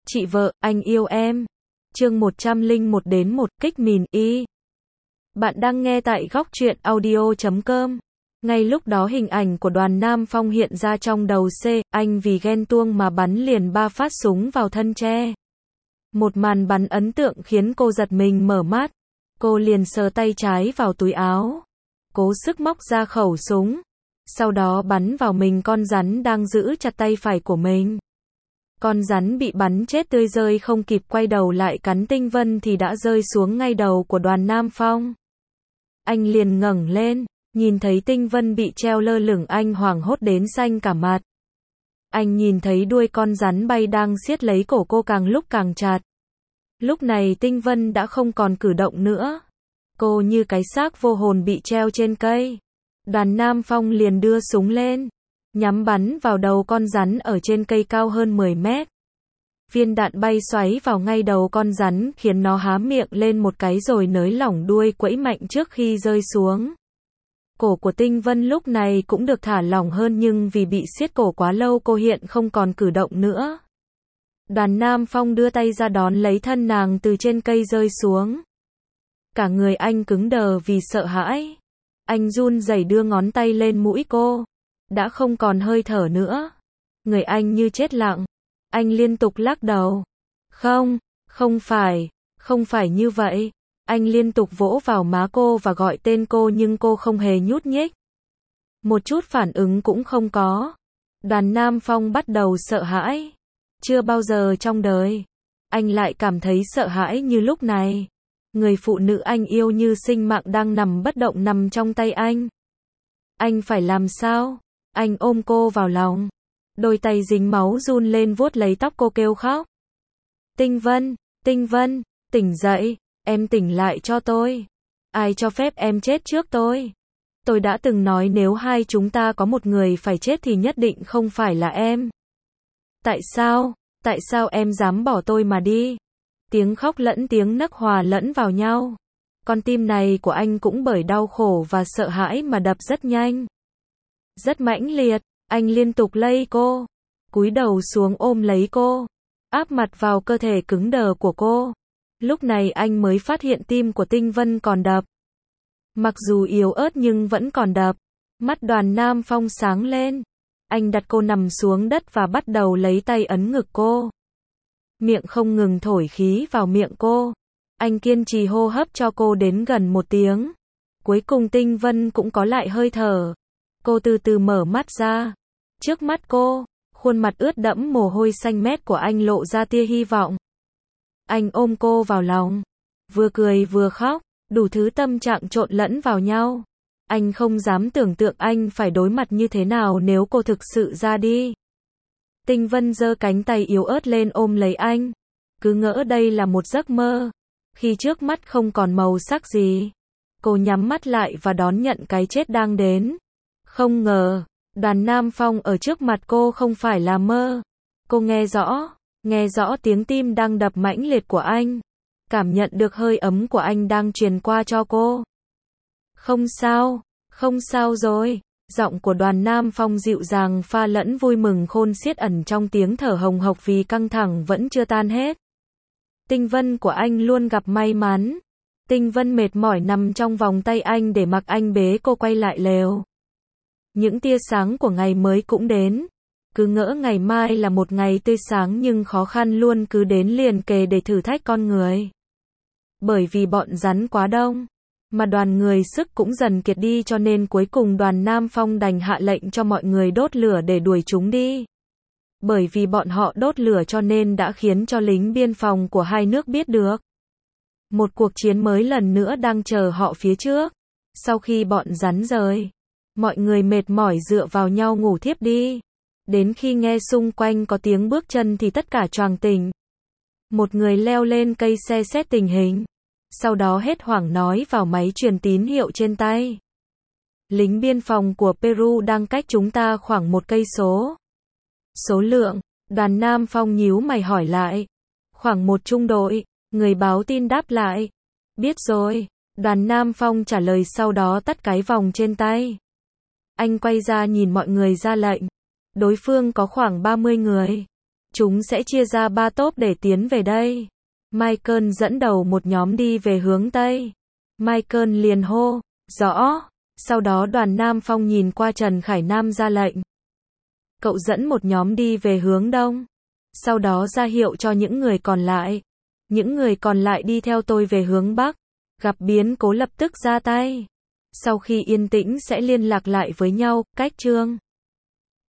Chị vợ, anh yêu em. Chương 101 đến 1 kích mìn y. Bạn đang nghe tại góc truyện audio.com. Ngay lúc đó hình ảnh của Đoàn Nam Phong hiện ra trong đầu C, anh vì ghen tuông mà bắn liền 3 phát súng vào thân tre. Một màn bắn ấn tượng khiến cô giật mình mở mắt. Cô liền sờ tay trái vào túi áo, cố sức móc ra khẩu súng, sau đó bắn vào mình con rắn đang giữ chặt tay phải của mình. Con rắn bị bắn chết tươi, rơi không kịp quay đầu lại cắn Tinh Vân thì đã rơi xuống ngay đầu của Đoàn Nam Phong. Anh liền ngẩng lên, nhìn thấy Tinh Vân bị treo lơ lửng, anh hoảng hốt đến xanh cả mặt. Anh nhìn thấy đuôi con rắn bay đang siết lấy cổ cô càng lúc càng chặt. Lúc này Tinh Vân đã không còn cử động nữa. Cô như cái xác vô hồn bị treo trên cây. Đoàn Nam Phong liền đưa súng lên, nhắm bắn vào đầu con rắn ở trên cây cao hơn 10 mét. Viên đạn bay xoáy vào ngay đầu con rắn khiến nó há miệng lên một cái rồi nới lỏng đuôi quẫy mạnh trước khi rơi xuống. Cổ của Tinh Vân lúc này cũng được thả lỏng hơn, nhưng vì bị siết cổ quá lâu cô hiện không còn cử động nữa. Đoàn Nam Phong đưa tay ra đón lấy thân nàng từ trên cây rơi xuống. Cả người anh cứng đờ vì sợ hãi. Anh run rẩy đưa ngón tay lên mũi cô. Đã không còn hơi thở nữa. Người anh như chết lặng. Anh liên tục lắc đầu. Không phải như vậy. Anh liên tục vỗ vào má cô và gọi tên cô nhưng cô không hề nhúc nhích. Một chút phản ứng cũng không có. Đoàn Nam Phong bắt đầu sợ hãi. Chưa bao giờ trong đời anh lại cảm thấy sợ hãi như lúc này. Người phụ nữ anh yêu như sinh mạng đang nằm bất động nằm trong tay anh. Anh phải làm sao? Anh ôm cô vào lòng. Đôi tay dính máu run lên vuốt lấy tóc cô kêu khóc. Tinh Vân, tỉnh dậy, em tỉnh lại cho tôi. Ai cho phép em chết trước tôi? Tôi đã từng nói nếu hai chúng ta có một người phải chết thì nhất định không phải là em. Tại sao em dám bỏ tôi mà đi? Tiếng khóc lẫn tiếng nấc hòa lẫn vào nhau. Con tim này của anh cũng bởi đau khổ và sợ hãi mà đập rất nhanh. Rất mãnh liệt, anh liên tục lay cô, cúi đầu xuống ôm lấy cô, áp mặt vào cơ thể cứng đờ của cô. Lúc này anh mới phát hiện tim của Tinh Vân còn đập. Mặc dù yếu ớt nhưng vẫn còn đập. Mắt Đoàn Nam Phong sáng lên. Anh đặt cô nằm xuống đất và bắt đầu lấy tay ấn ngực cô. Miệng không ngừng thổi khí vào miệng cô. Anh kiên trì hô hấp cho cô đến gần 1 tiếng. Cuối cùng Tinh Vân cũng có lại hơi thở. Cô từ từ mở mắt ra. Trước mắt cô, khuôn mặt ướt đẫm mồ hôi xanh mét của anh lộ ra tia hy vọng. Anh ôm cô vào lòng, vừa cười vừa khóc, đủ thứ tâm trạng trộn lẫn vào nhau. Anh không dám tưởng tượng anh phải đối mặt như thế nào nếu cô thực sự ra đi. Tinh Vân giơ cánh tay yếu ớt lên ôm lấy anh. Cứ ngỡ đây là một giấc mơ. Khi trước mắt không còn màu sắc gì, cô nhắm mắt lại và đón nhận cái chết đang đến. Không ngờ, Đoàn Nam Phong ở trước mặt cô không phải là mơ. Cô nghe rõ tiếng tim đang đập mãnh liệt của anh. Cảm nhận được hơi ấm của anh đang truyền qua cho cô. Không sao rồi. Giọng của Đoàn Nam Phong dịu dàng pha lẫn vui mừng khôn xiết ẩn trong tiếng thở hồng hộc vì căng thẳng vẫn chưa tan hết. Tinh Vân của anh luôn gặp may mắn. Tinh Vân mệt mỏi nằm trong vòng tay anh để mặc anh bế cô quay lại lều. Những tia sáng của ngày mới cũng đến. Cứ ngỡ ngày mai là một ngày tươi sáng nhưng khó khăn luôn cứ đến liền kề để thử thách con người. Bởi vì bọn rắn quá đông, mà đoàn người sức cũng dần kiệt đi cho nên cuối cùng Đoàn Nam Phong đành hạ lệnh cho mọi người đốt lửa để đuổi chúng đi. Bởi vì bọn họ đốt lửa cho nên đã khiến cho lính biên phòng của hai nước biết được. Một cuộc chiến mới lần nữa đang chờ họ phía trước. Sau khi bọn rắn rời, mọi người mệt mỏi dựa vào nhau ngủ thiếp đi. Đến khi nghe xung quanh có tiếng bước chân thì tất cả choàng tỉnh. Một người leo lên cây xe xét tình hình. Sau đó hết hoảng nói vào máy truyền tín hiệu trên tay. Lính biên phòng của Peru đang cách chúng ta khoảng 1 cây số. Số lượng, Đoàn Nam Phong nhíu mày hỏi lại. Khoảng 1 trung đội, người báo tin đáp lại. Biết rồi, Đoàn Nam Phong trả lời sau đó tắt cái vòng trên tay. Anh quay ra nhìn mọi người ra lệnh. Đối phương có khoảng 30 người. Chúng sẽ chia ra 3 tốp để tiến về đây. Michael dẫn đầu một nhóm đi về hướng Tây. Michael liền hô, rõ. Sau đó Đoàn Nam Phong nhìn qua Trần Khải Nam ra lệnh. Cậu dẫn một nhóm đi về hướng Đông. Sau đó ra hiệu cho những người còn lại. Những người còn lại đi theo tôi về hướng Bắc. Gặp biến cố lập tức ra tay. Sau khi yên tĩnh sẽ liên lạc lại với nhau, cách chương.